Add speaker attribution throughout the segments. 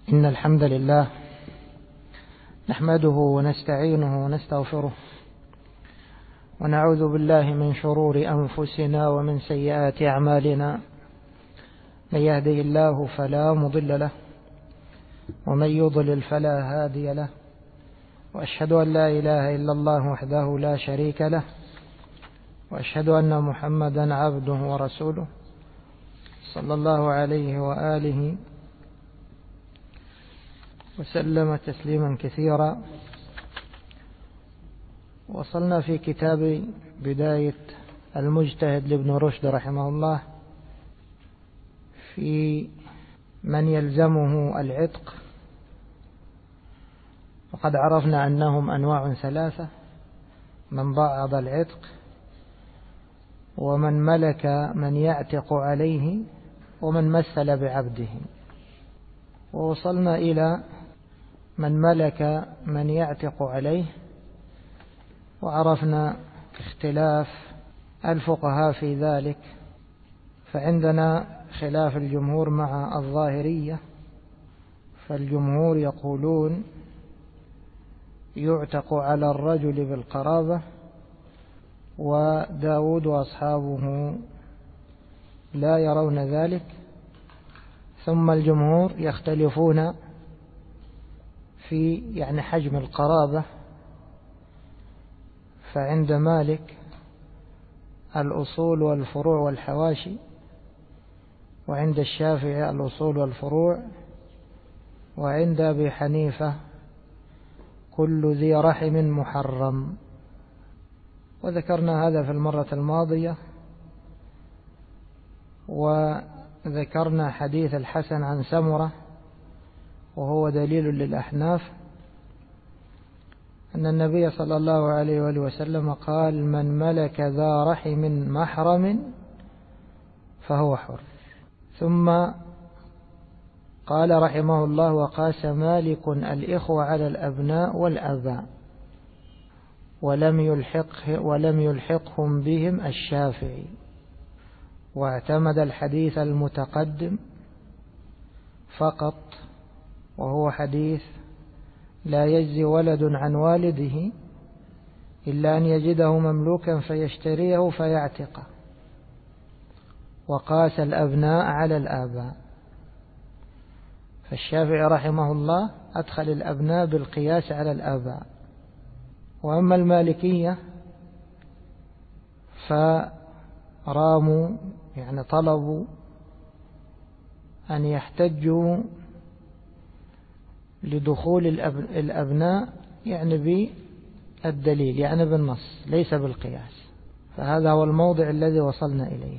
Speaker 1: إن الحمد لله نحمده ونستعينه ونستغفره ونعوذ بالله من شرور أنفسنا ومن سيئات أعمالنا. من يهده الله فلا مضل له ومن يضلل فلا هادي له، وأشهد أن لا إله إلا الله وحده لا شريك له، وأشهد أن محمدا عبده ورسوله صلى الله عليه وآله وسلم تسليما كثيرا. وصلنا في كتاب بداية المجتهد لابن رشد رحمه الله في من يلزمه العتق، وقد عرفنا أنهم أنواع ثلاثة: من بعض العتق، ومن ملك من يعتق عليه، ومن مثل بعبده. ووصلنا إلى من ملك من يعتق عليه، وعرفنا اختلاف الفقهاء في ذلك. فعندنا خلاف الجمهور مع الظاهرية، فالجمهور يقولون يعتق على الرجل بالقرابة، وداود وأصحابه لا يرون ذلك. ثم الجمهور يختلفون في حجم القرابة، فعند مالك الأصول والفروع والحواشي، وعند الشافعي الأصول والفروع، وعند أبي حنيفة كل ذي رحم محرم. وذكرنا هذا في المرة الماضية، وذكرنا حديث الحسن عن سمرة، وهو دليل للأحناف أن النبي صلى الله عليه وآله وسلم قال: من ملك ذا رحم محرم فهو حر. ثم قال رحمه الله: وقاس مالك الإخوة على الأبناء والآباء، ولم يلحقهم بهم الشافعي، واعتمد الحديث المتقدم فقط، وهو حديث: لا يجزي ولد عن والده إلا أن يجده مملوكا فيشتريه فيعتقه. وقاس الأبناء على الآباء، فالشافعي رحمه الله أدخل الأبناء بالقياس على الآباء. وأما المالكية فراموا طلبوا أن يحتجوا لدخول الأبناء بالدليل، بالنص، ليس بالقياس. فهذا هو الموضع الذي وصلنا إليه.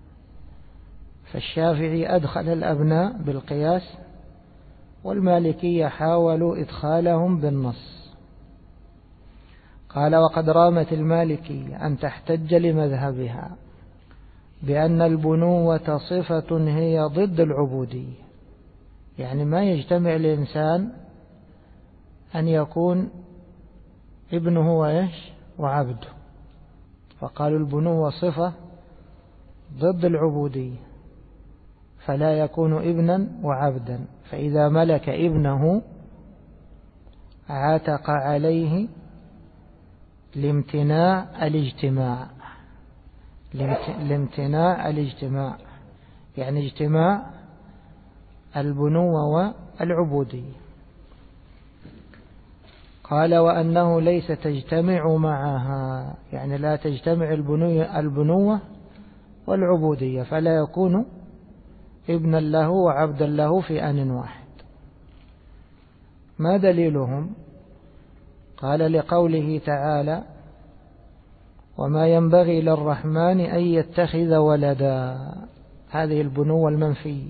Speaker 1: فالشافعي أدخل الأبناء بالقياس، والمالكية حاولوا إدخالهم بالنص. قال: وقد رامت المالكية أن تحتج لمذهبها بأن البنوة صفة هي ضد العبودية، ما يجتمع الإنسان أن يكون ابنه وعبده. فقالوا البنوة صفة ضد العبودية، فلا يكون ابنا وعبدا. فإذا ملك ابنه عاتق عليه لامتناع الاجتماع، اجتماع البنوة والعبودية. قال: وأنه ليس تجتمع معها، لا تجتمع البنوة والعبودية، فلا يكون ابنا له وعبدا له في آن واحد. ما دليلهم؟ قال: لقوله تعالى: وما ينبغي للرحمن أن يتخذ ولدا. هذه البنوة المنفية: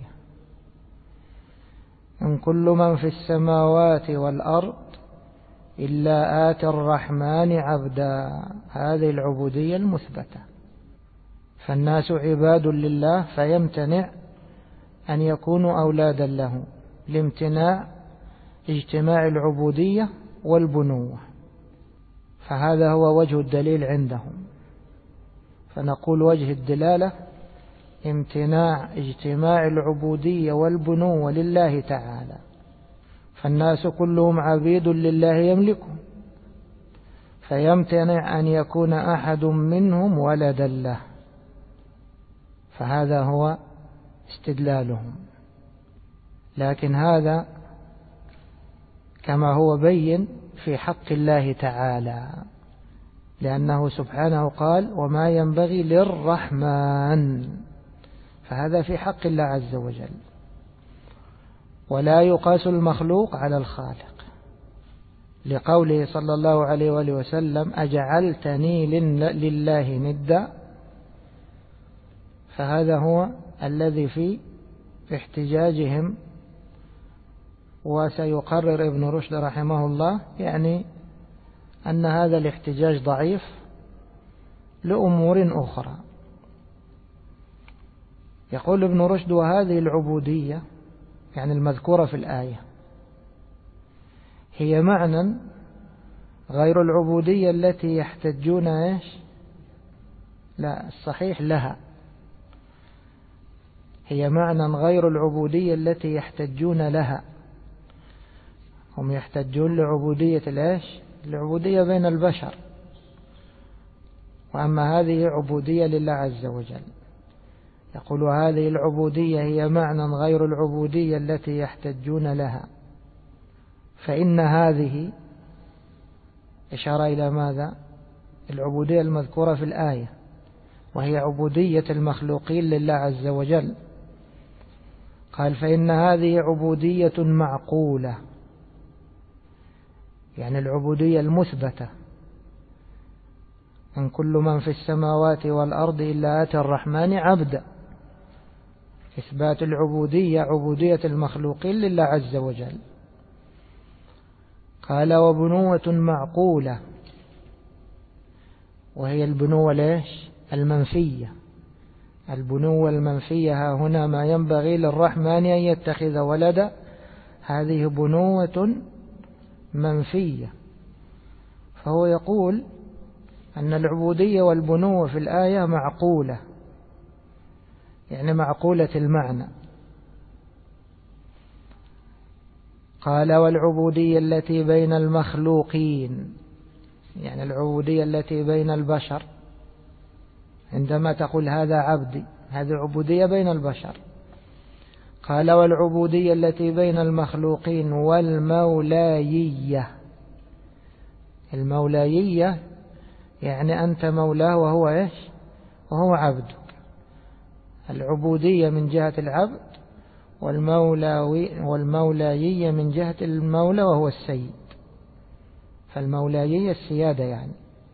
Speaker 1: إن كل من في السماوات والأرض إلا آتي الرحمن عبدا. هذه العبودية المثبتة. فالناس عباد لله، فيمتنع أن يكونوا أولادا له لامتناع اجتماع العبودية والبنوة. فهذا هو وجه الدليل عندهم. فنقول وجه الدلالة امتناع اجتماع العبودية والبنوة لله تعالى فالناس كلهم عبيد لله يملكهم، فيمتنع أن يكون أحد منهم ولدا له، فهذا هو استدلالهم. لكن هذا كما هو بين في حق الله تعالى، لأنه سبحانه قال وما ينبغي للرحمن، فهذا في حق الله عز وجل، ولا يقاس المخلوق على الخالق، لقوله صلى الله عليه وآله وسلم أجعلتني لله ندا، فهذا هو الذي في احتجاجهم. وسيقرر ابن رشد رحمه الله يعني أن هذا الاحتجاج ضعيف لأمور أخرى. يقول ابن رشد وهذه العبودية يعني المذكورة في الآية هي معنى غير العبودية التي يحتجون لا الصحيح لها، هي معنى غير العبودية التي يحتجون لها. هم يحتجون لعبودية العبودية بين البشر، وأما هذه عبودية لله عز وجل. يقول هذه العبودية هي معنى غير العبودية التي يحتجون لها، فإن هذه إشارة إلى ماذا؟ العبودية المذكورة في الآية، وهي عبودية المخلوقين لله عز وجل. قال فإن هذه عبودية معقولة، يعني العبودية المثبتة، إن كل من في السماوات والأرض إلا آتي الرحمن عبدا، إثبات العبودية عبودية المخلوقين لله عز وجل. قال وبنوة معقولة، وهي البنوة المنفية. البنوة المنفية ها هنا ما ينبغي للرحمن أن يتخذ ولدا، هذه بنوة منفية. فهو يقول أن العبودية والبنوة في الآية معقولة، يعني معقولة المعنى. قال والعبودية التي بين المخلوقين، يعني العبودية التي بين البشر، عندما تقول هذا عبدي هذه عبودية بين البشر. قال والعبودية التي بين المخلوقين والمولايية. المولايية يعني أنت مولاه وهو وهو عبدك. العبودية من جهة العبد، والمولايية من جهة المولى وهو السيد. فالمولايية السيادة يعني،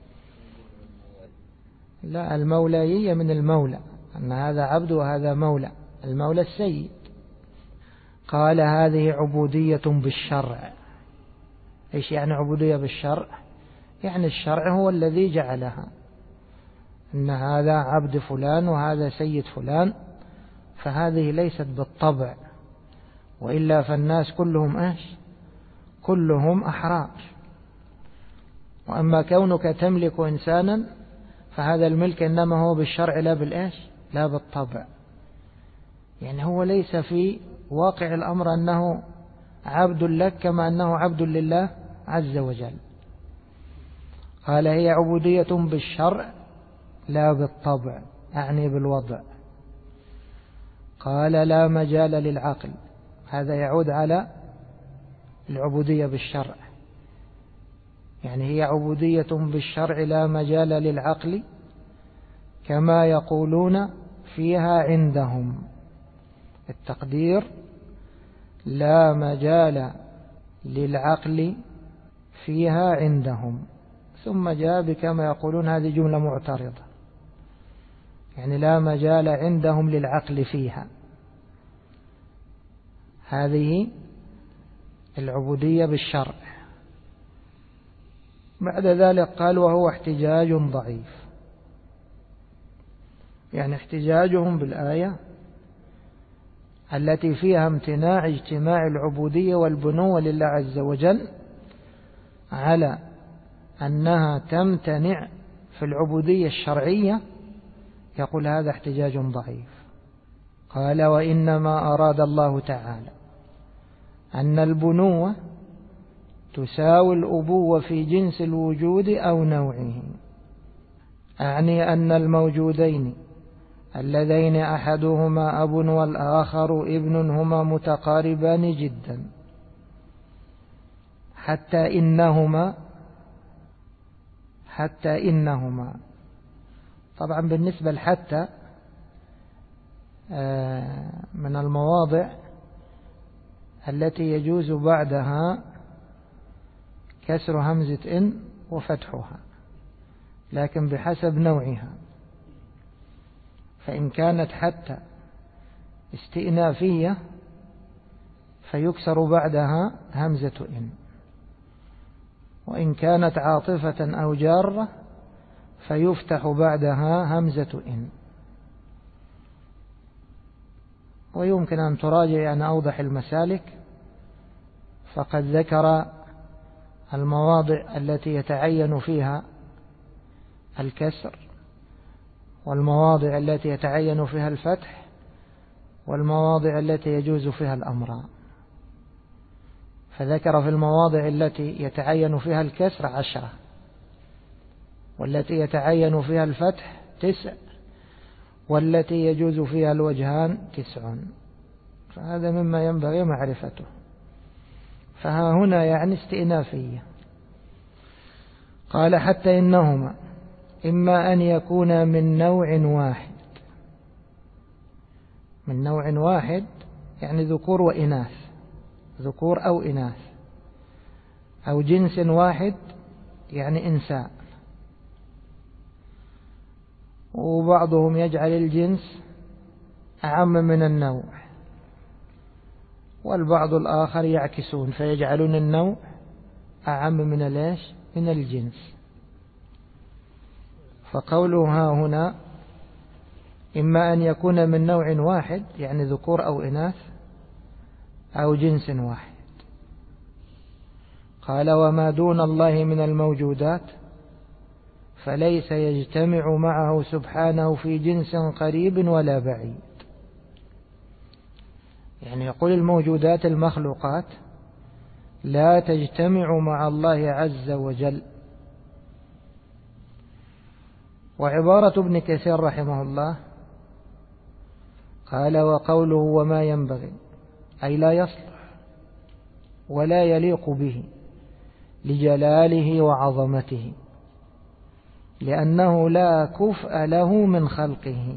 Speaker 1: لا المولايية من المولى، أن هذا عبد وهذا مولى، المولى السيد. قال هذه عبودية بالشرع. إيش يعني عبودية بالشرع؟ يعني الشرع هو الذي جعلها، أن هذا عبد فلان وهذا سيد فلان، فهذه ليست بالطبع، وإلا فالناس كلهم كلهم أحرار. وأما كونك تملك إنسانا فهذا الملك إنما هو بالشرع لا بالطبع. يعني هو ليس في واقع الأمر أنه عبد لك كما أنه عبد لله عز وجل. قال هي عبودية بالشرع لا بالطبع، أعني بالوضع. قال لا مجال للعقل، هذا يعود على العبودية بالشرع، يعني هي عبودية بالشرع لا مجال للعقل، كما يقولون فيها عندهم. التقدير لا مجال للعقل فيها عندهم، ثم جاء بكما يقولون هذه جملة معترضة، يعني لا مجال عندهم للعقل فيها. هذه العبودية بالشرع. بعد ذلك قال وهو احتجاج ضعيف، يعني احتجاجهم بالآية التي فيها امتناع اجتماع العبودية والبنوة لله عز وجل على أنها تمتنع في العبودية الشرعية، يقول هذا احتجاج ضعيف. قال وإنما أراد الله تعالى أن البنوة تساوي الأبوة في جنس الوجود أو نوعه، أعني أن الموجودين اللذين أحدهما أب والآخر ابن هما متقاربان جدا، حتى إنهما طبعا بالنسبة لحتى من المواضع التي يجوز بعدها كسر همزة إن وفتحها، لكن بحسب نوعها. فإن كانت حتى استئنافية فيكسر بعدها همزة إن، وإن كانت عاطفة أو جارة فيفتح بعدها همزة إن. ويمكن أن تراجع عن أوضح المسالك، فقد ذكر المواضع التي يتعين فيها الكسر، والمواضع التي يتعين فيها الفتح، والمواضع التي يجوز فيها الأمر. فذكر في المواضع التي يتعين فيها الكسر 10، والتي يتعين فيها الفتح 9، والتي يجوز فيها الوجهان 9. فهذا مما ينبغي معرفته. فها هنا يعني استئنافية. قال حتى إنهما إما أن يكون من نوع واحد، من نوع واحد يعني ذكور وإناث، ذكور أو إناث، أو جنس واحد يعني إنسان. وبعضهم يجعل الجنس أعم من النوع، والبعض الآخر يعكسون فيجعلون النوع أعم من من الجنس. فقولها هنا إما أن يكون من نوع واحد يعني ذكور أو إناث، أو جنس واحد. قال وما دون الله من الموجودات فليس يجتمع معه سبحانه في جنس قريب ولا بعيد. يعني يقول الموجودات المخلوقات لا تجتمع مع الله عز وجل. وعبارة ابن كثير رحمه الله قال وقوله وما ينبغي أي لا يصلح ولا يليق به لجلاله وعظمته، لأنه لا كفء له من خلقه،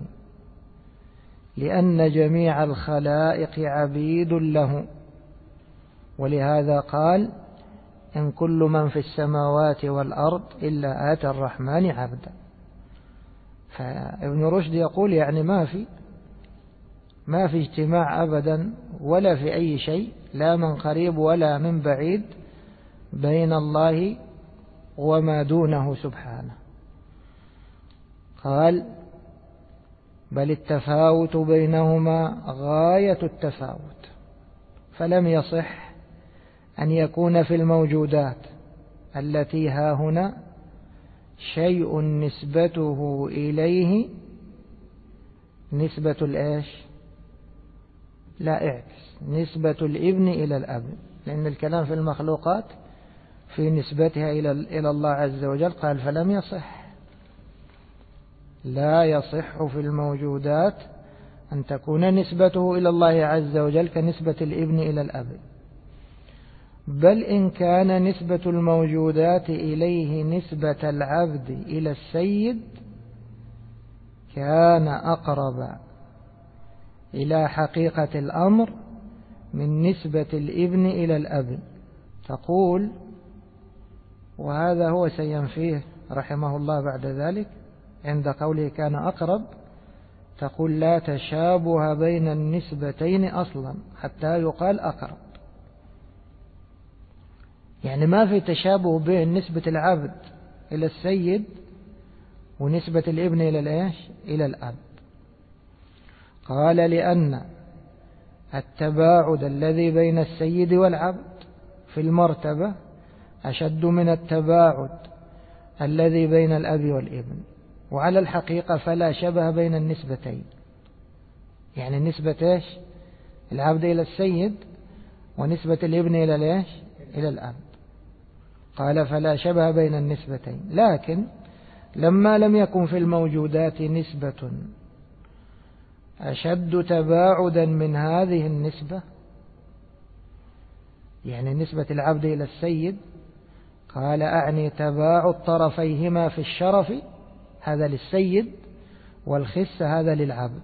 Speaker 1: لأن جميع الخلائق عبيد له. ولهذا قال إن كل من في السماوات والأرض إلا آتى الرحمن عبدا. فابن رشد يقول يعني ما في اجتماع أبدا ولا في أي شيء، لا من قريب ولا من بعيد، بين الله وما دونه سبحانه. قال بل التفاوت بينهما غاية التفاوت، فلم يصح أن يكون في الموجودات التي ها هنا شيء نسبته إليه نسبة لا اعكس نسبة الابن إلى الأب، لأن الكلام في المخلوقات في نسبتها إلى الله عز وجل. قال فلم يصح، لا يصح في الموجودات أن تكون نسبته إلى الله عز وجل كنسبة الابن إلى الأب، بل إن كان نسبة الموجودات إليه نسبة العبد إلى السيد كان أقرب إلى حقيقة الأمر من نسبة الابن إلى الأب. تقول وهذا هو سينفيه رحمه الله بعد ذلك عند قوله كان أقرب، تقول لا تشابه بين النسبتين أصلا حتى يقال أقرب. يعني ما في تشابه بين نسبة العبد إلى السيد ونسبة الابن إلى الأب. قال لأن التباعد الذي بين السيد والعبد في المرتبة أشد من التباعد الذي بين الأب والابن، وعلى الحقيقة فلا شبه بين النسبتين. يعني نسبة العبد إلى السيد ونسبة الابن إلى ليش؟ إلى الأب. قال فلا شبه بين النسبتين. لكن لما لم يكن في الموجودات نسبة أشد تباعدا من هذه النسبة، يعني نسبة العبد إلى السيد، قال أعني تباعد طرفيهما في الشرف، هذا للسيد، والخس هذا للعبد.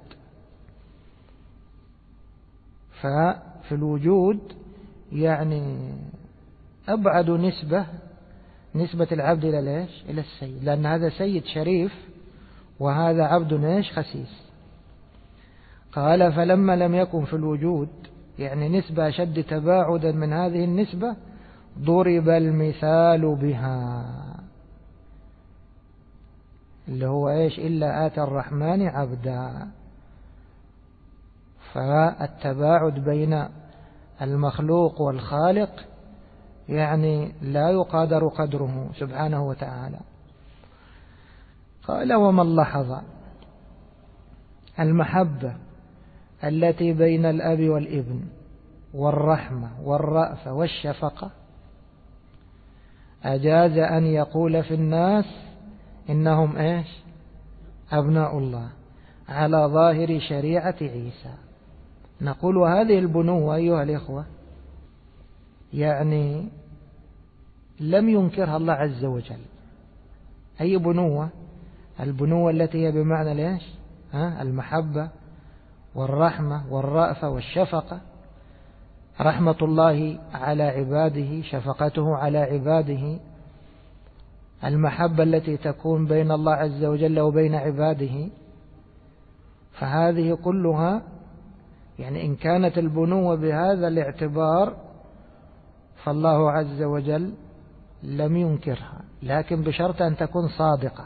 Speaker 1: ففي الوجود يعني أبعد نسبة العبد إلى ليش؟ إلى السيد، لأن هذا سيد شريف وهذا عبد نيش خسيس. قال فلما لم يكن في الوجود يعني نسبة أشد تباعدا من هذه النسبة ضرب المثال بها، اللي هو إيش؟ إلا آتى الرحمن عبدا. فالتباعد بين المخلوق والخالق يعني لا يقادر قدره سبحانه وتعالى. قال ومن لاحظ المحبة التي بين الأب والابن والرحمة والرأفة والشفقة أجاز أن يقول في الناس إنهم إيش؟ أبناء الله على ظاهر شريعة عيسى. نقول وهذه البنوة أيها الإخوة يعني لم ينكرها الله عز وجل. أي بنوة؟ البنوة التي هي بمعنى ليش؟ المحبة والرحمة والرأفة والشفقة. رحمة الله على عباده، شفقته على عباده، المحبة التي تكون بين الله عز وجل وبين عباده. فهذه كلها يعني إن كانت البنوة بهذا الاعتبار فالله عز وجل لم ينكرها، لكن بشرط أن تكون صادقة.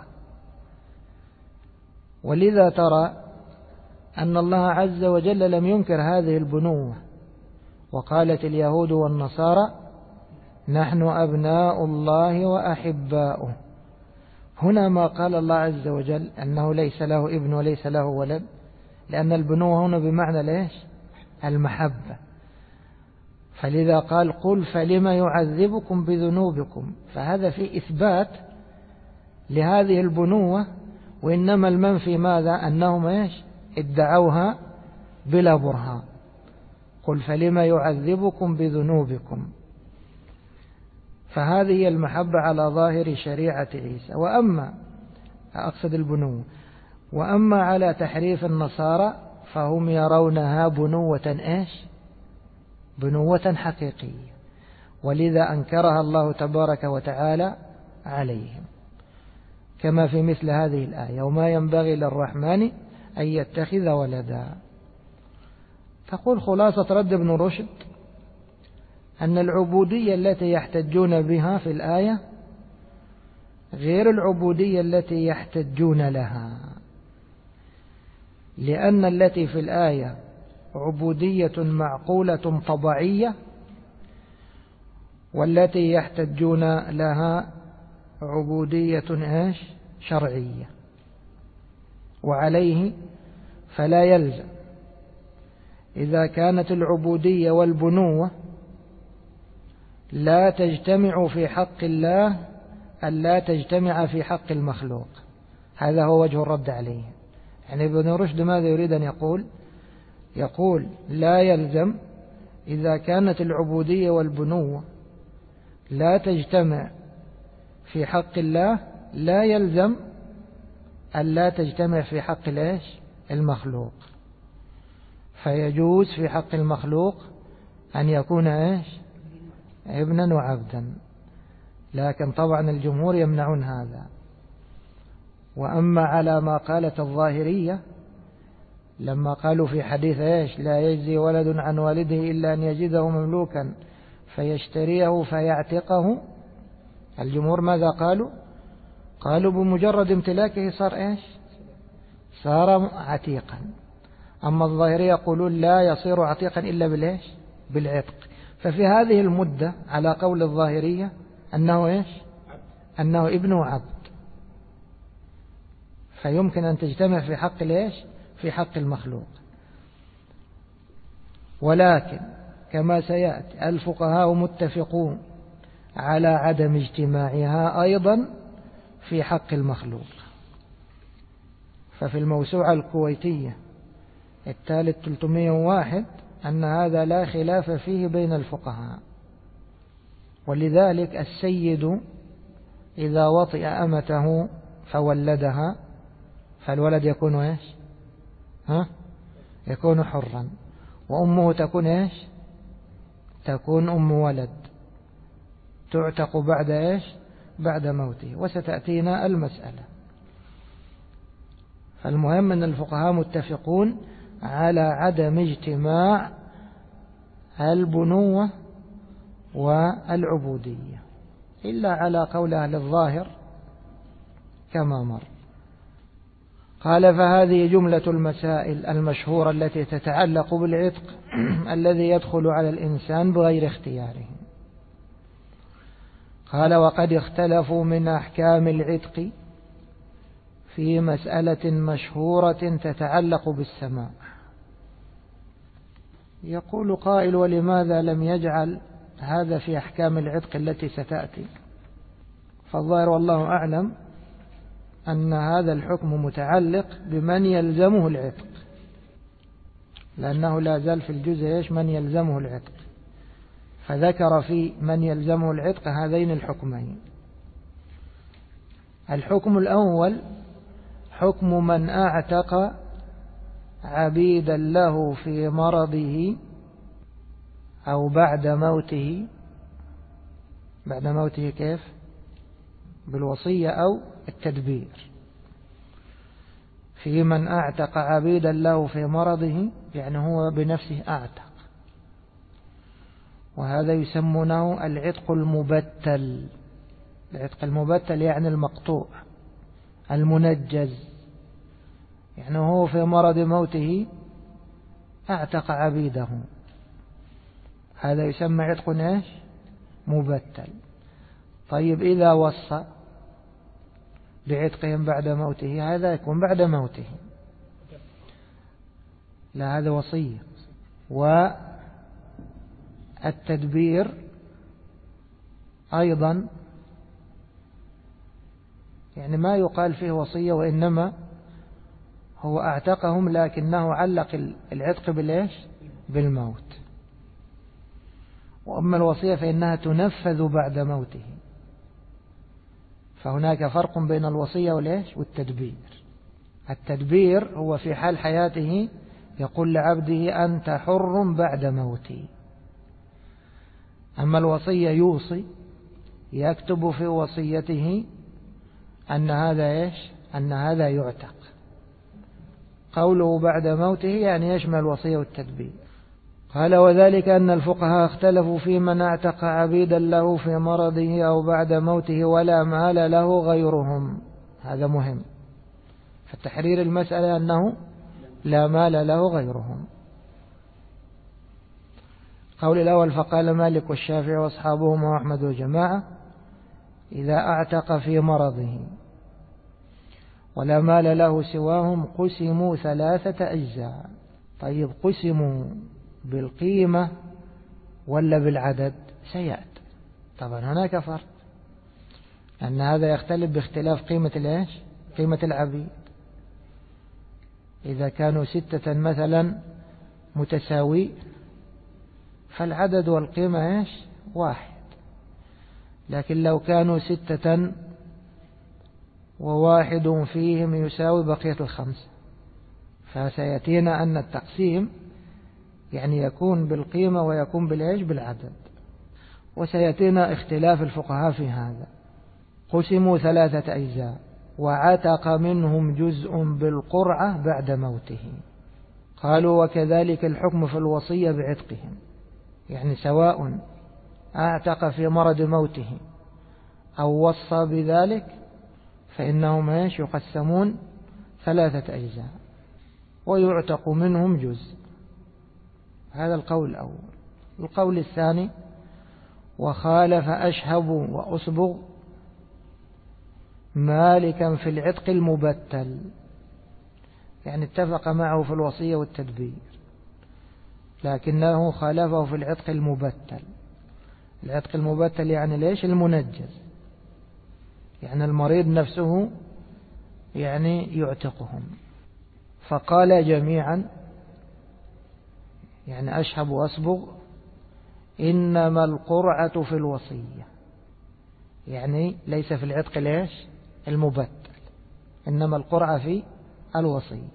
Speaker 1: ولذا ترى أن الله عز وجل لم ينكر هذه البنوة، وقالت اليهود والنصارى نحن أبناء الله وأحباؤه. هنا ما قال الله عز وجل أنه ليس له ابن وليس له ولد، لأن البنوة هنا بمعنى ليش؟ المحبة. فلذا قال قل فلما يعذبكم بذنوبكم، فهذا في إثبات لهذه البنوة. وإنما المنفي ماذا؟ أنهم إيش؟ ادعوها بلا برهان. قل فلما يعذبكم بذنوبكم. فهذه المحبة على ظاهر شريعة عيسى. وأما أقصد البنوة، وأما على تحريف النصارى فهم يرونها بنوة إيش؟ بنوة حقيقية، ولذا أنكرها الله تبارك وتعالى عليهم، كما في مثل هذه الآية وما ينبغي للرحمن أن يتخذ ولدا. تقول خلاصة رد ابن رشد أن العبودية التي يحتجون بها في الآية غير العبودية التي يحتجون لها، لأن التي في الآية عبودية معقولة طبيعية، والتي يحتجون لها عبودية إيش؟ شرعية. وعليه فلا يلزم إذا كانت العبودية والبنوة لا تجتمع في حق الله أن لا تجتمع في حق المخلوق. هذا هو وجه الرد عليه. يعني ابن رشد ماذا يريد أن يقول؟ يقول لا يلزم إذا كانت العبودية والبنوة لا تجتمع في حق الله، لا يلزم أن لا تجتمع في حق المخلوق. فيجوز في حق المخلوق أن يكون ابنا وعبدا، لكن طبعا الجمهور يمنعون هذا. وأما على ما قالت الظاهرية لما قالوا في حديث لا يجزي ولد عن والده إلا أن يجده مملوكا فيشتريه فيعتقه، الجمهور ماذا قالوا؟ قالوا بمجرد امتلاكه صار صار عتيقا. أما الظاهرية يقولون لا يصير عتيقا إلا بالعتق. ففي هذه المدة على قول الظاهرية أنه أنه ابن وعبد، فيمكن أن تجتمع في حق في حق المخلوق. ولكن كما سيأتي الفقهاء متفقون على عدم اجتماعها أيضا في حق المخلوق. ففي الموسوعة الكويتية الثالث 301 أن هذا لا خلاف فيه بين الفقهاء. ولذلك السيد إذا وطئ أمته فولدها فالولد يكون إيش؟ يكون حرا، وأمه تكون إيش؟ تكون أم ولد، تعتق بعد إيش؟ بعد موته، وستأتينا المسألة. فالمهم أن الفقهاء متفقون على عدم اجتماع البنوة والعبودية إلا على قول أهل الظاهر كما مر. قال فهذه جملة المسائل المشهورة التي تتعلق بالعتق الذي يدخل على الإنسان بغير اختياره. قال وقد اختلفوا من أحكام العتق في مسألة مشهورة تتعلق بالسماع. يقول قائل ولماذا لم يجعل هذا في أحكام العتق التي ستأتي؟ فالظاهر والله أعلم أن هذا الحكم متعلق بمن يلزمه العتق، لأنه لا زال في الجزء من يلزمه العتق، فذكر في من يلزمه العتق هذين الحكمين. الحكم الأول حكم من أعتق عبيدا له في مرضه أو بعد موته. بعد موته كيف؟ بالوصية أو التدبير. في من أعتق عبيدا له في مرضه يعني هو بنفسه أعتق، وهذا يسمونه العتق المبتل. العتق المبتل يعني المقطوع المنجز، يعني هو في مرض موته أعتق عبيده، هذا يسمى عتق إيش؟ مبتل. طيب إذا وصى بعتقهم بعد موته هذا يكون بعد موته، لا هذا وصية. والتدبير أيضا يعني ما يقال فيه وصية، وإنما هو أعتقهم لكنه علق العتق بالإيش؟ بالموت. وأما الوصية فإنها تنفذ بعد موته، فهناك فرق بين الوصية والإيش؟ والتدبير. التدبير هو في حال حياته يقول لعبده أنت حر بعد موتي. أما الوصية يوصي، يكتب في وصيته أن هذا إيش؟ أن هذا يعتق. قوله بعد موته يعني يشمل الوصية والتدبير. قال وذلك أن الفقهاء اختلفوا في من اعتق عبيدا له في مرضه أو بعد موته ولا مال له غيرهم. هذا مهم، فتحرير المسألة أنه لا مال له غيرهم. قول الأول فقال مالك والشافعي وأصحابهم وأحمد وجماعة إذا اعتق في مرضه ولا مال له سواهم قسموا 3 أجزاء. طيب قسموا بالقيمة ولا بالعدد؟ سيأتي. طبعا هناك فرق، أن هذا يختلف باختلاف قيمة الإيش؟ قيمة العبيد. إذا كانوا 6 مثلا متساوي فالعدد والقيمة إيش؟ 1. لكن لو كانوا 6 و1 فيهم يساوي بقية 5 فسيأتينا أن التقسيم يعني يكون بالقيمة ويكون بالإيش؟ بالعدد. وسيأتينا اختلاف الفقهاء في هذا. قسموا 3 أجزاء وعتق منهم جزء بالقرعة بعد موته. قالوا وكذلك الحكم في الوصية بعتقهم، يعني سواء اعتق في مرض موته أو وصى بذلك فإنهم إيش؟ يقسمون 3 أجزاء ويعتق منهم جزء. هذا القول الأول. القول الثاني وخالف أشهب وأصبغ مالكا في العتق المبتل، يعني اتفق معه في الوصية والتدبير. لكنه خالفه في العتق المبتل. العتق المبتل يعني ليش؟ المنجز، يعني المريض نفسه يعني يعتقهم. فقال جميعا يعني أشهب وأصبغ إنما القرعة في الوصية، يعني ليس في العتق ليش؟ المبتل، إنما القرعة في الوصية.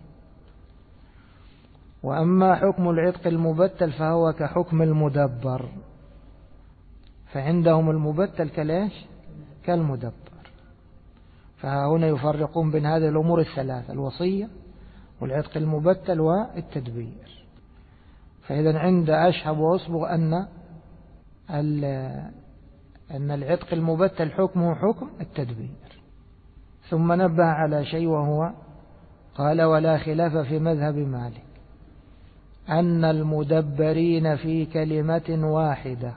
Speaker 1: وأما حكم العتق المبتل فهو كحكم المدبر، فعندهم المبتل كليش؟ كالمدبر. فهنا يفرقون بين هذه الأمور الثلاثة: الوصية والعتق المبتل والتدبير. فإذا عند أشهب وأصبغ أن العتق المبتل حكمه حكم التدبير. ثم نبه على شيء، وهو قال: ولا خلاف في مذهب مالك أن المدبرين في كلمة واحدة.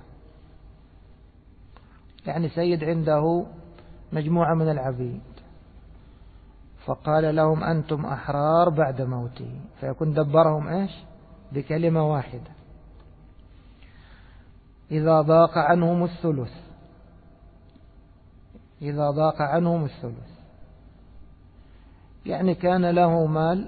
Speaker 1: يعني سيد عنده مجموعة من العبيد، فقال لهم أنتم أحرار بعد موته، فيكون دبرهم إيش؟ بكلمة واحدة. إذا ضاق عنهم الثلث، إذا ضاق عنهم الثلث يعني كان له مال،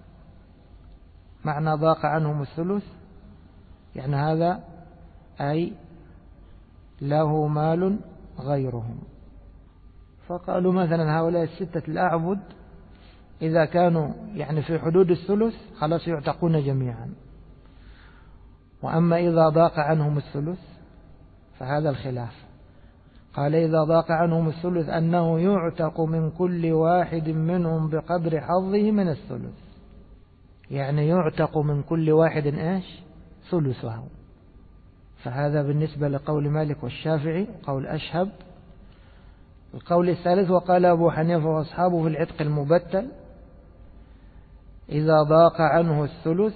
Speaker 1: معنى ضاق عنهم الثلث يعني هذا أي له مال غيرهم. فقالوا مثلا هؤلاء الستة الأعبد إذا كانوا يعني في حدود الثلث خلاص يعتقون جميعا. وأما إذا ضاق عنهم الثلث فهذا الخلاف. قال: إذا ضاق عنهم الثلث أنه يعتق من كل واحد منهم بقدر حظه من الثلث، يعني يعتق من كل واحد إيش؟ ثلثه. فهذا بالنسبة لقول مالك والشافعي قول أشهب. القول الثالث: وقال أبو حنيفة وأصحابه في العتق المبتل إذا ضاق عنه الثلث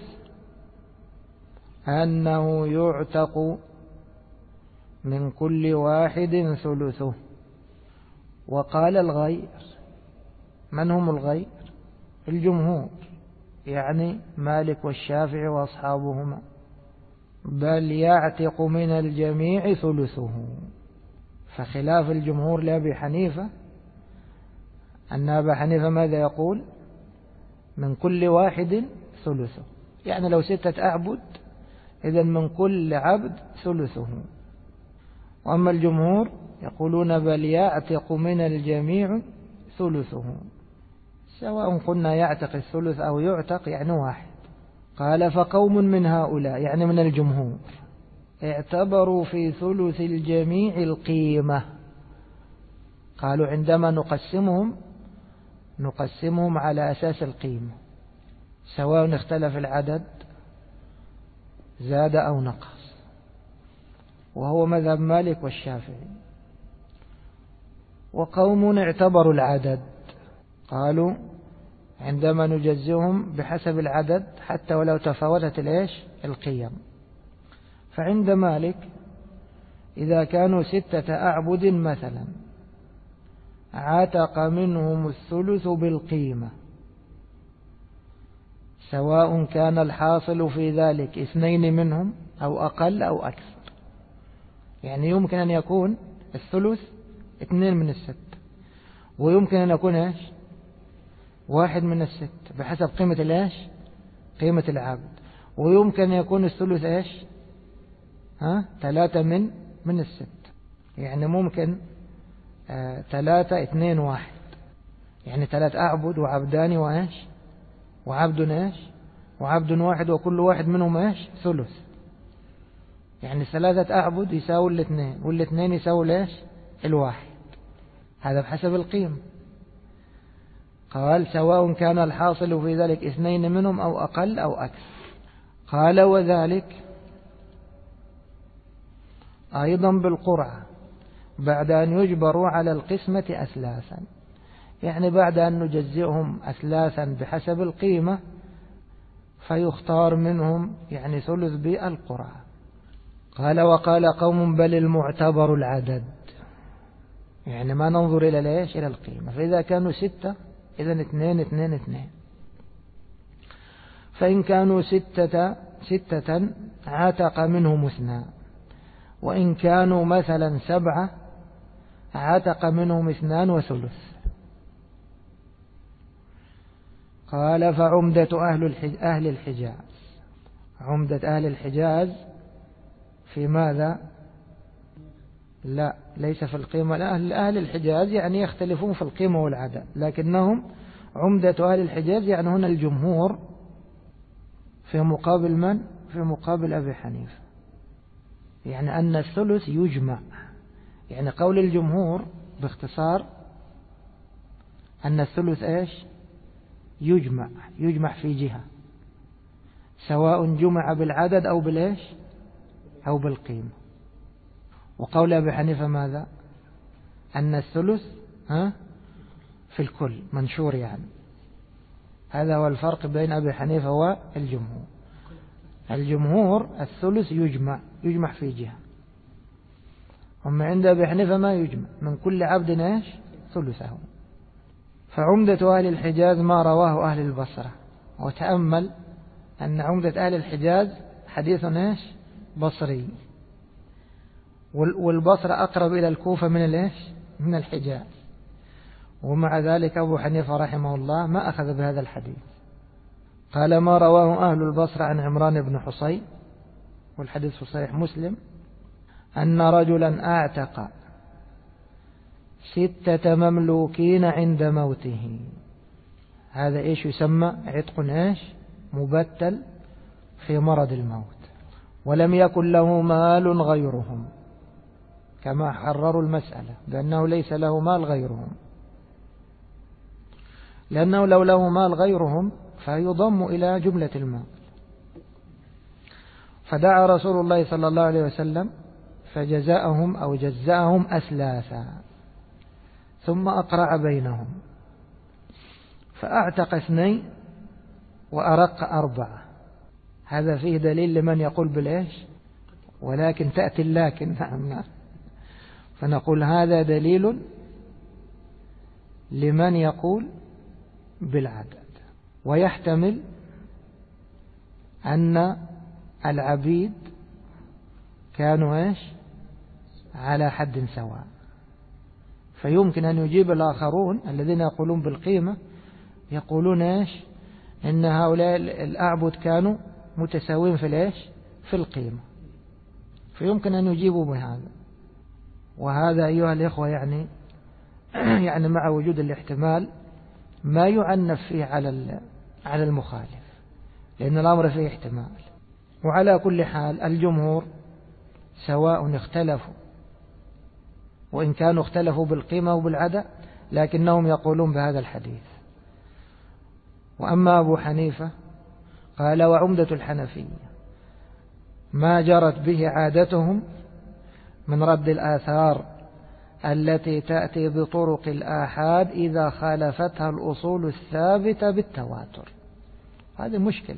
Speaker 1: أنه يعتق من كل واحد ثلثه. وقال الغير. من هم الغير؟ الجمهور، يعني مالك والشافعي وأصحابهما. بل يعتق من الجميع ثلثه. فخلاف الجمهور لأبي حنيفة أن أبا حنيفة ماذا يقول؟ من كل واحد ثلثه، يعني لو 6 أعبد إذن من كل عبد ثلثه. وأما الجمهور يقولون بل يعتق من الجميع ثلثه، سواء قلنا يعتق الثلث أو يعتق يعني واحد. قال: فقوم من هؤلاء يعني من الجمهور اعتبروا في ثلث الجميع القيمة. قالوا عندما نقسمهم على أساس القيمة، سواء اختلف العدد زاد أو نقص، وهو مذهب مالك والشافعي. وقوم اعتبروا العدد، قالوا عندما نجزئهم بحسب العدد حتى ولو تفاوتت القيم. فعند مالك إذا كانوا 6 أعبد مثلا عتق منهم الثلث بالقيمة، سواء كان الحاصل في ذلك 2 منهم أو أقل أو أكثر. يعني يمكن أن يكون الثلث 2 من 6، ويمكن أن يكون 1 من 6 بحسب قيمة قيمة العبد، ويمكن أن يكون الثلث 3 من 6. يعني ممكن 3 2 1، يعني 3 أعبد وعبدان وعبد وعبد واحد، وكل واحد منهم ثلث. يعني 3 أعبد يساوي 2 وال2 يساوي 1. هذا بحسب القيمة. قال: سواء كان الحاصل في ذلك 2 منهم أو أقل أو أكثر. قال: وذلك أيضا بالقرعة بعد أن يجبروا على القسمة أثلاثا، يعني بعد أن نجزئهم أثلاثا بحسب القيمة فيختار منهم يعني ثلث بالقرعة. قال: وقال قوم بل المعتبر العدد، يعني ما ننظر إلى القيمة. فإذا كانوا 6 إذن 2 2 2. فإن كانوا 6 6 عتق منهم 2، وإن كانوا مثلا 7 عتق منهم 2 وثلث. قال فعمدة أهل الحجاز، عمدة أهل الحجاز في ماذا؟ لا، ليس في القيمة. أهل الحجاز يعني يختلفون في القيمة والعدد، لكنهم عمدة أهل الحجاز يعني هنا الجمهور في مقابل من؟ في مقابل أبي حنيفة، يعني أن الثلث يجمع. يعني قول الجمهور باختصار أن الثلث إيش؟ يجمع في جهة، سواء جمع بالعدد أو بالإيش أو بالقيمة. وقول أبي حنيفة ماذا؟ أن الثلث في الكل منشور. يعني هذا هو الفرق بين أبي حنيفة والجمهور. الجمهور الثلث يجمع في جهة، أما عند أبي حنيفة ما يجمع، من كل عبد إيش؟ ثلثه. فعمدة أهل الحجاز ما رواه أهل البصرة. وتأمل أن عمدة أهل الحجاز حديث إيش؟ بصري، والبصرة أقرب إلى الكوفة من الحجاز، ومع ذلك أبو حنيفة رحمه الله ما أخذ بهذا الحديث. قال ما رواه أهل البصرة عن عمران بن حصين، والحديث في صحيح مسلم، أن رجلا أعتق 6 مملوكين عند موته. هذا إيش يسمى؟ عتق إيش؟ مبتل في مرض الموت، ولم يكن له مال غيرهم، كما حرروا المسألة بأنه ليس له مال غيرهم، لأنه لو له مال غيرهم فيضم إلى جملة المال. فدعا رسول الله صلى الله عليه وسلم جزأهم أثلاثا، ثم أقرع بينهم، فأعتق 2 وأرق 4. هذا فيه دليل لمن يقول بالإيش؟ ولكن تأتي اللكن. نعم. فنقول هذا دليل لمن يقول بالعدد، ويحتمل أن العبيد كانوا إيش؟ على حد سواء، فيمكن أن يجيب الآخرون الذين يقولون بالقيمة، يقولون إيش؟ إن هؤلاء الأعبد كانوا متساوين في الإيش؟ في القيمة، فيمكن أن يجيبوا بهذا. وهذا أيها الإخوة يعني مع وجود الاحتمال ما يعنف فيه على المخالف، لأن الأمر فيه احتمال. وعلى كل حال الجمهور سواء اختلفوا، وإن كانوا اختلفوا بالقيمة وبالعدد، لكنهم يقولون بهذا الحديث. وأما أبو حنيفة قال وعمدة الحنفية ما جرت به عادتهم من رد الآثار التي تأتي بطرق الآحاد إذا خالفتها الأصول الثابتة بالتواتر. هذه مشكلة،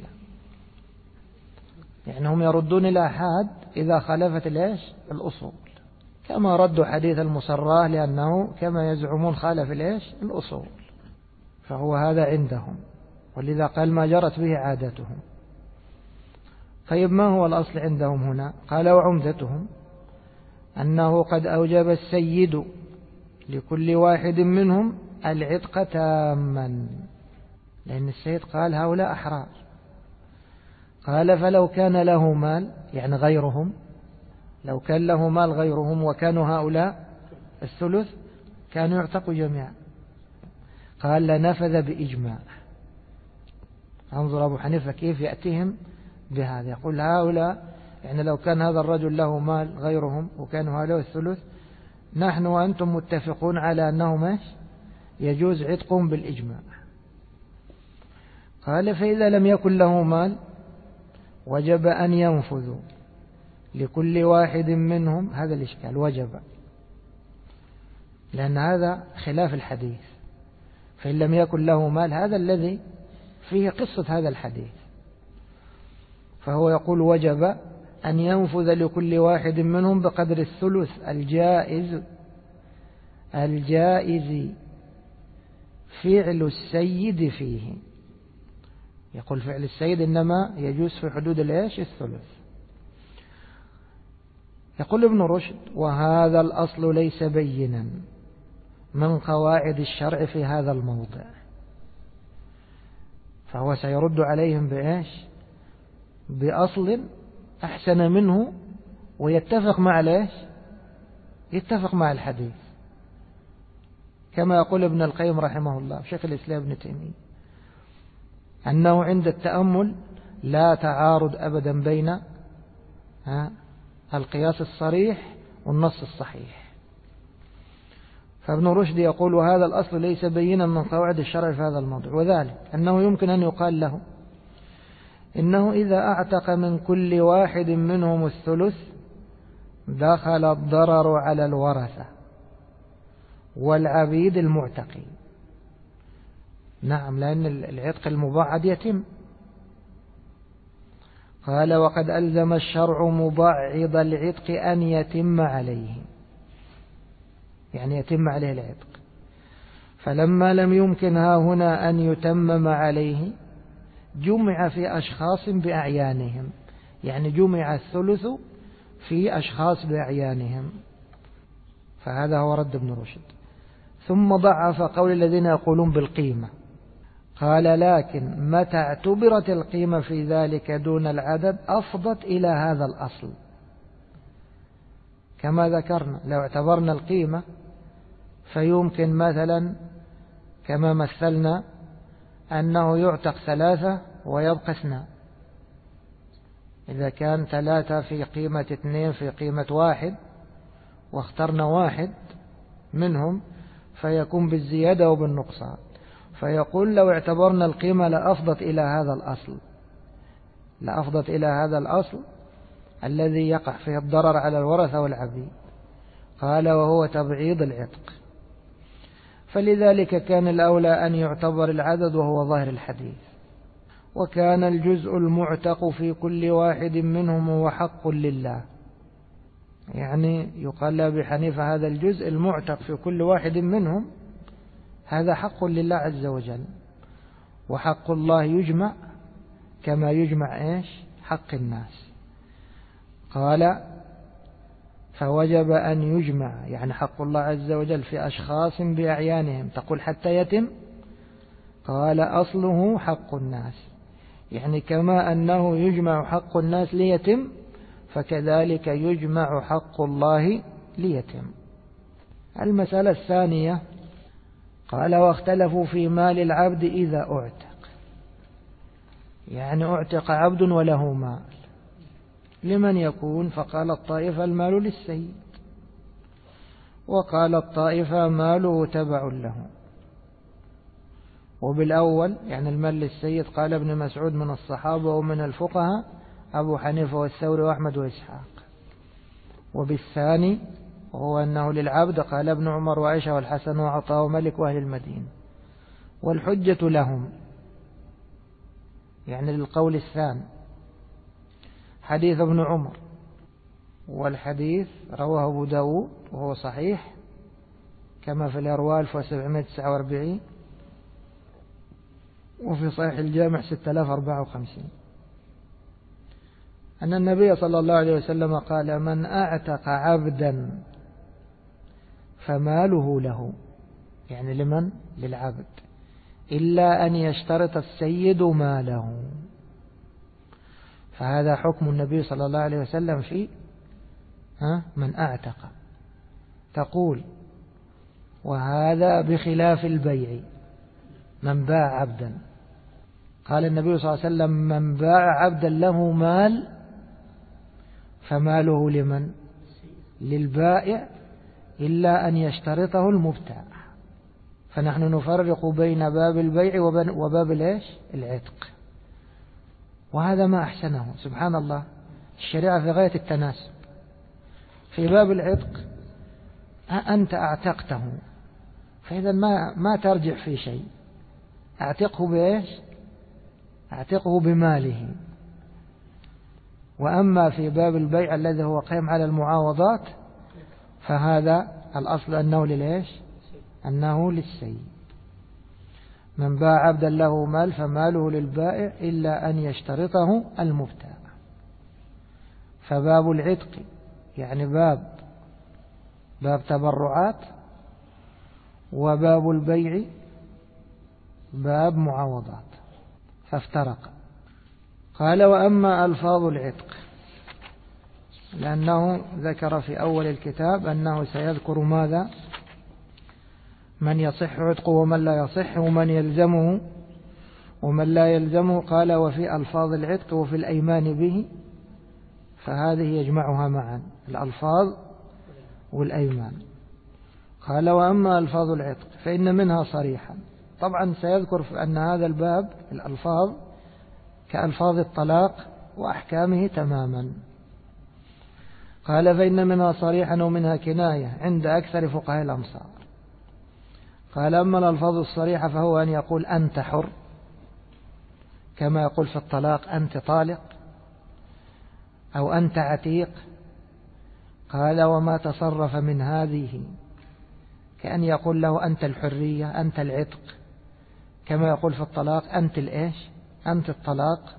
Speaker 1: يعني هم يردون الآحاد إذا خالفت الأصول، كما ردوا حديث المصراه لأنه كما يزعمون خالف الأصول، فهو هذا عندهم، ولذا قال ما جرت به عادتهم. طيب ما هو الأصل عندهم هنا؟ قال وعمدتهم أنه قد أوجب السيد لكل واحد منهم العتق تاما، لأن السيد قال هؤلاء أحرار. قال فلو كان له مال، يعني غيرهم، لو كان له مال غيرهم وكانوا هؤلاء الثلث كانوا يعتقوا جميعا. قال لنفذ بإجماع. انظر أبو حنيفة كيف يأتيهم بهذا، يقول هؤلاء يعني لو كان هذا الرجل له مال غيرهم وكانوا هؤلاء الثلث، نحن وأنتم متفقون على أنه يجوز عتقهم بالإجماع. قال فإذا لم يكن له مال وجب أن ينفذوا لكل واحد منهم. هذا الإشكال، وجب، لأن هذا خلاف الحديث. فإن لم يكن له مال هذا الذي فيه قصة هذا الحديث، فهو يقول وجب أن ينفذ لكل واحد منهم بقدر الثلث الجائز فعل السيد فيه. يقول فعل السيد إنما يجوز في حدود الثلث. يقول ابن رشد: وهذا الأصل ليس بينا من قواعد الشرع في هذا الموضع. فهو سيرد عليهم بأصل أحسن منه ويتفق مع يتفق مع الحديث، كما يقول ابن القيم رحمه الله شيخ الإسلام ابن تيمية أنه عند التأمل لا تعارض أبدا بين القياس الصريح والنص الصحيح. فابن رشد يقول: هذا الأصل ليس بينا من قواعد الشرع في هذا الموضوع، وذلك أنه يمكن أن يقال له إنه إذا أعتق من كل واحد منهم الثلث دخل الضرر على الورثة والعبيد المعتقين. نعم، لأن العتق المبعد يتم. قال: وقد ألزم الشرع مبعض العتق أن يتم عليه، يعني يتم عليه العتق. فلما لم يمكن هنا أن يتمم عليه جمع في أشخاص بأعيانهم، يعني جمع الثلث في أشخاص بأعيانهم. فهذا هو رد ابن رشد. ثم ضعف قول الذين يقولون بالقيمة. قال: لكن متى اعتبرت القيمة في ذلك دون العدد أفضت إلى هذا الأصل. كما ذكرنا لو اعتبرنا القيمة فيمكن مثلا كما مثلنا أنه يعتق 3 ويبقى 2. إذا كان 3 في قيمة 2 في قيمة 1 واخترنا 1 منهم فيكون بالزيادة وبالنقصان. فيقول: لو اعتبرنا القيمة لأفضت إلى هذا الأصل الذي يقع فيه الضرر على الورثة والعبيد. قال: وهو تبعيض العتق. فلذلك كان الأولى أن يعتبر العدد وهو ظاهر الحديث. وكان الجزء المعتق في كل واحد منهم هو حق لله، يعني يقال لأبي حنيفة هذا الجزء المعتق في كل واحد منهم هذا حق لله عز وجل، وحق الله يجمع كما يجمع حق الناس. قال: فوجب أن يجمع، يعني حق الله عز وجل في أشخاص بأعيانهم. تقول حتى يتم؟ قال: أصله حق الناس، يعني كما أنه يجمع حق الناس ليتم فكذلك يجمع حق الله ليتم. المسألة الثانية قال: واختلفوا في مال العبد إذا أعتق، يعني أعتق عبد وله مال لمن يكون؟ فقال الطائفة: المال للسيد، وقال الطائفة: ماله تبع له. وبالأول يعني المال للسيد قال ابن مسعود من الصحابة ومن الفقهاء أبو حنيفة والثوري وأحمد وإسحاق. وبالثاني وهو أنه للعبد قال ابن عمر وعائشة والحسن وعطاء وملك وأهل المدينة. والحجة لهم، يعني للقول الثاني حديث ابن عمر، والحديث رواه أبو داود وهو صحيح كما في الأرواح 1749 وفي صحيح الجامع 6054 أن النبي صلى الله عليه وسلم قال: من أعتق عبدا فماله له، يعني لمن؟ للعبد، إلا أن يشترط السيد ماله. فهذا حكم النبي صلى الله عليه وسلم في من أعتق. تقول: وهذا بخلاف البيع، من باع عبدا. قال النبي صلى الله عليه وسلم: من باع عبدا له مال فماله لمن؟ للبائع، إلا أن يشترطه المبتاع. فنحن نفرق بين باب البيع وباب العتق، وهذا ما أحسنه سبحان الله. الشريعة في غاية التناسب. في باب العتق أنت أعتقته، فإذا ما ترجع في شيء، أعتقه أعتقه بماله. وأما في باب البيع الذي هو قائم على المعاوضات فهذا الأصل أنه أنه للسيد. من باع عبدا له مال فماله للبائع إلا أن يشترطه المبتاع. فباب العتق يعني باب تبرعات، وباب البيع باب معاوضات، فافترق. قال وأما ألفاظ العتق، لأنه ذكر في أول الكتاب أنه سيذكر ماذا؟ من يصح عتقه ومن لا يصح، ومن يلزمه ومن لا يلزمه. قال وفي ألفاظ العتق وفي الأيمان به، فهذه يجمعها معا، الألفاظ والأيمان. قال وأما ألفاظ العتق فإن منها صريحا. طبعا سيذكر أن هذا الباب الألفاظ كألفاظ الطلاق وأحكامه تماما. قال فإن منها صريحا ومنها كناية عند أكثر فقهاء الأمصار. قال أما الألفاظ الصريحة فهو أن يقول أنت حر، كما يقول في الطلاق أنت طالق أو أنت عتيق. قال وما تصرف من هذه، كأن يقول له أنت الحرية أنت العتق، كما يقول في الطلاق أنت الإيش أنت الطلاق.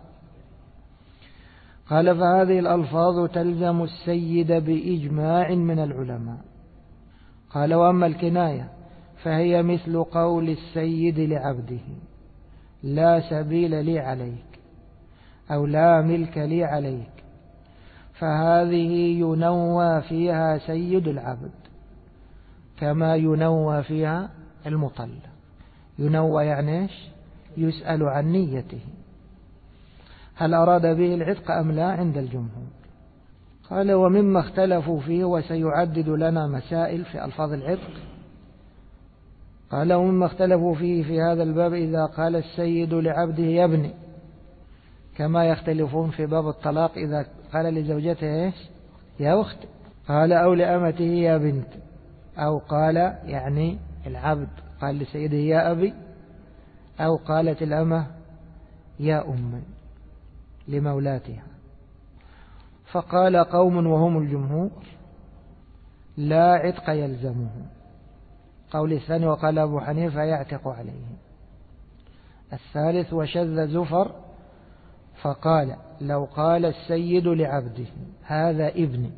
Speaker 1: قال فهذه الألفاظ تلزم السيد بإجماع من العلماء. قال وأما الكناية فهي مثل قول السيد لعبده لا سبيل لي عليك أو لا ملك لي عليك، فهذه ينوى فيها سيد العبد كما ينوى فيها المطلق. ينوى يعني إيش؟ يسأل عن نيته هل أراد به العتق أم لا عند الجمهور. قال ومما اختلفوا فيه، وسيعدد لنا مسائل في ألفاظ العتق. قال ومما اختلفوا فيه في هذا الباب إذا قال السيد لعبده يا ابني، كما يختلفون في باب الطلاق إذا قال لزوجته إيش يا أخت. قال أو لأمته يا بنت، أو قال يعني العبد قال لسيده يا أبي، أو قالت الأمة يا أمي لمولاتها. فقال قوم وهم الجمهور لا عتق يلزمه. قول الثاني وقال أبو حنيفة يعتق عليه. الثالث وشذ زفر فقال لو قال السيد لعبده هذا ابني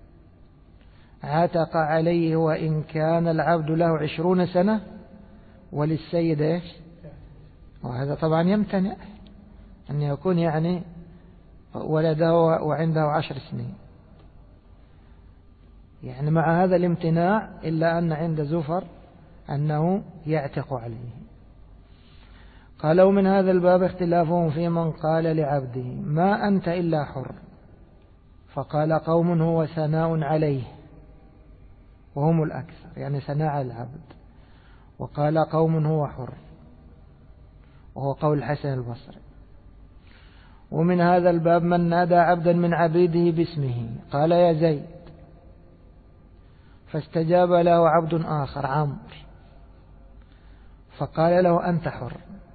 Speaker 1: عتق عليه وإن كان العبد له 20 سنة وللسيد إيش، وهذا طبعا يمتنع أن يكون يعني ولده وعنده 10 سنين، يعني مع هذا الامتناع إلا أن عند زفر أنه يعتق عليه. قالوا من هذا الباب اختلافهم في من قال لعبده ما أنت إلا حر، فقال قوم هو ثناء عليه وهم الأكثر، يعني ثناء على العبد. وقال قوم هو حر، وهو قول الحسن البصري. ومن هذا الباب من نادى عبدا من عبيده باسمه قال يا زيد، فاستجاب له عبد آخر عمرو فقال له أنت حر،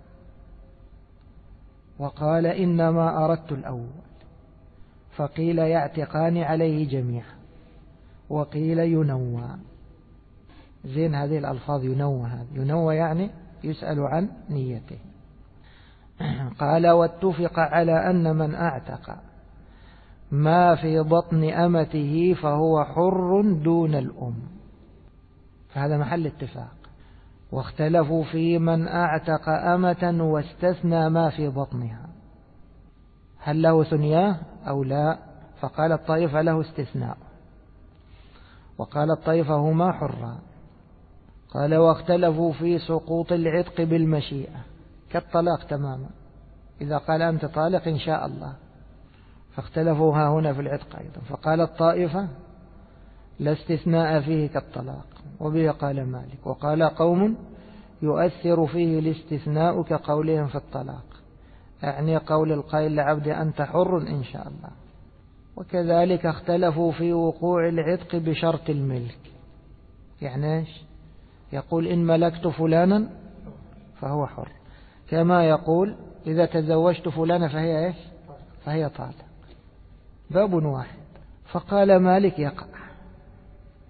Speaker 1: وقال إنما أردت الأول، فقيل يعتقان عليه جميعا، وقيل ينوى. زين هذه الألفاظ ينوى، هذا ينوى يعني يسأل عن نيته. قال واتفق على أن من أعتق ما في بطن أمته فهو حر دون الأم، فهذا محل اتفاق. واختلفوا في من أعتق أمة واستثنى ما في بطنها هل له ثنياه أو لا، فقال الطائفة له استثناء، وقال الطائفة هما حران. قال واختلفوا في سقوط العتق بالمشيئة كالطلاق تماما، إذا قال أنت طالق إن شاء الله، فاختلفوا ها هنا في العتق أيضا. فقال الطائفة لا استثناء فيه كالطلاق، وبه قال مالك. وقال قوم يؤثر فيه الاستثناء كقولهم في الطلاق، يعني قول القائل لعبد أنت حر إن شاء الله. وكذلك اختلفوا في وقوع العتق بشرط الملك، يعني إيش؟ يقول إن ملكت فلانا فهو حر، كما يقول إذا تزوجت فلانا فهي إيش؟ فهي طالق. باب واحد. فقال مالك يقع،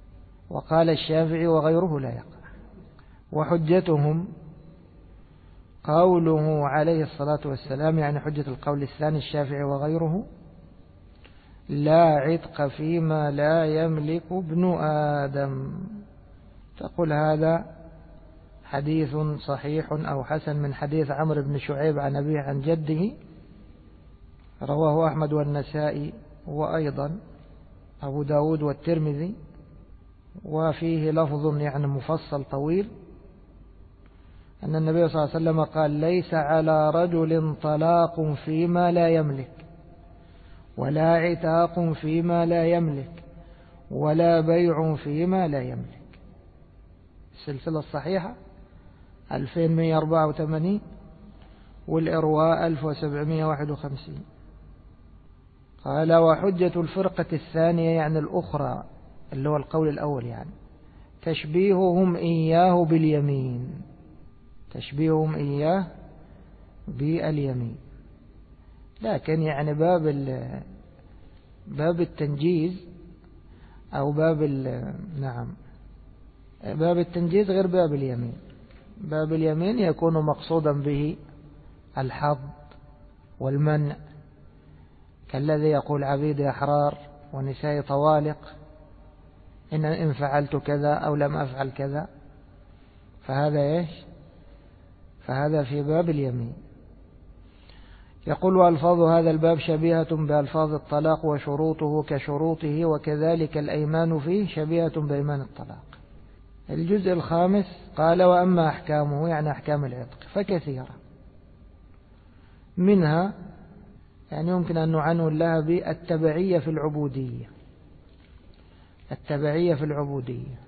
Speaker 1: وقال الشافعي وغيره لا يقع. وحجتهم قوله عليه الصلاة والسلام يعني حجة القول الثاني الشافعي وغيره: لا عتق فيما لا يملك ابن آدم. تقول هذا حديث صحيح أو حسن من حديث عمرو بن شعيب عن أبيه عن جده، رواه أحمد والنسائي وأيضا أبو داود والترمذي، وفيه لفظ يعني مفصل طويل أن النبي صلى الله عليه وسلم قال: ليس على رجل طلاق فيما لا يملك، ولا عتاق فيما لا يملك، ولا بيع فيما لا يملك. السلسلة الصحيحة 2184 والإرواء 1751. قال: وحجة الفرقة الثانية يعني الأخرى اللي هو القول الأول يعني تشبيههم إياه باليمين، تشبيههم إياه باليمين. لكن يعني باب التنجيز أو باب التنجيز غير باب اليمين. باب اليمين يكون مقصودا به الحظ والمنع، كالذي يقول عبيد أحرار ونساء طوالق إن فعلت كذا أو لم أفعل كذا، فهذا إيش؟ فهذا في باب اليمين. يقول: وألفاظ هذا الباب شبيهة بألفاظ الطلاق وشروطه كشروطه، وكذلك الأيمان فيه شبيهة بأيمان الطلاق. الجزء الخامس قال: وأما أحكامه يعني أحكام العتق فكثيرة، منها يعني يمكن أن نعنون لها بالتبعية في العبودية. التبعية في العبودية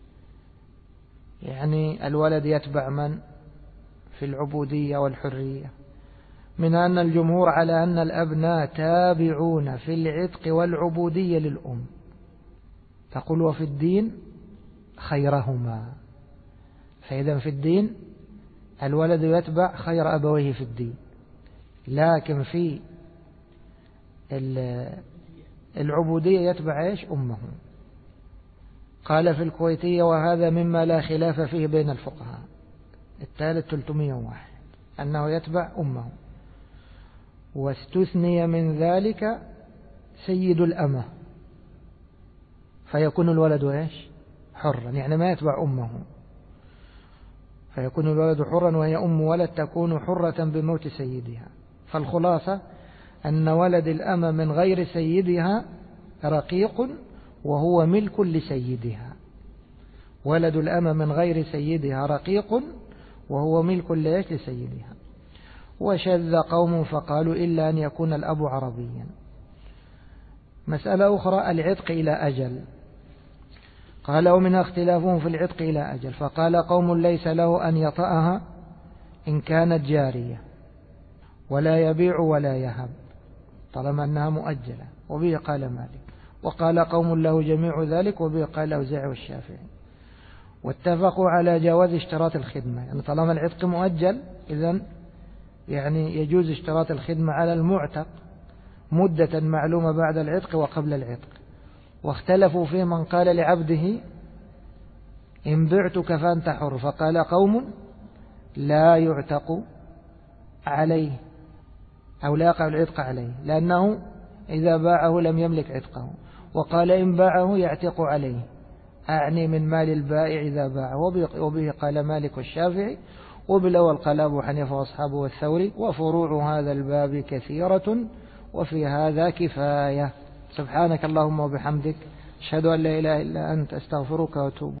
Speaker 1: يعني الولد يتبع من في العبودية والحرية. منها أن الجمهور على أن الأبناء تابعون في العتق والعبودية للأم. تقول: وفي الدين خيرهما. فإذا في الدين الولد يتبع خير أبويه في الدين، لكن في العبودية يتبع إيش؟ أمه. قال في الكويتية: وهذا مما لا خلاف فيه بين الفقهاء. الثالث 301 أنه يتبع أمه. واستثني من ذلك سيد الأمة، فيكون الولد إيش؟ حرا، يعني ما يتبع أمه، فيكون الولد حرا، وهي أم ولد تكون حرة بموت سيدها. فالخلاصة أن ولد الأمة من غير سيدها رقيق وهو ملك لسيدها. ولد الأمة من غير سيدها رقيق وهو ملك لسيدها. وشذ قوم فقالوا: إلا أن يكون الأب عربيا. مسألة أخرى: العتق إلى أجل. قال: ومنها اختلافهم في العتق إلى أجل. فقال قوم: ليس له أن يطأها إن كانت جارية، ولا يبيع ولا يهب طالما أنها مؤجلة، وبه قال مالك. وقال قوم: له جميع ذلك، وبه قال الأوزاعي والشافعي. واتفقوا على جواز اشتراط الخدمة، يعني طالما العتق مؤجل إذن يعني يجوز اشتراط الخدمة على المعتق مدة معلومة بعد العتق وقبل العتق. واختلفوا في من قال لعبده: إن بعتك فأنت حر. فقال قوم: لا يعتق عليه أو لا يقع العتق عليه، لأنه إذا باعه لم يملك عتقه. وقال: إن باعه يعتق عليه، أعني من مال البائع إذا باعه. وبه قال مالك والشافعي، وبالأول قال أبو حنيفة وأصحابه والثوري. وفروع هذا الباب كثيرة، وفي هذا كفاية. سبحانك اللهم وبحمدك، أشهد أن لا إله إلا أنت، أستغفرك وأتوب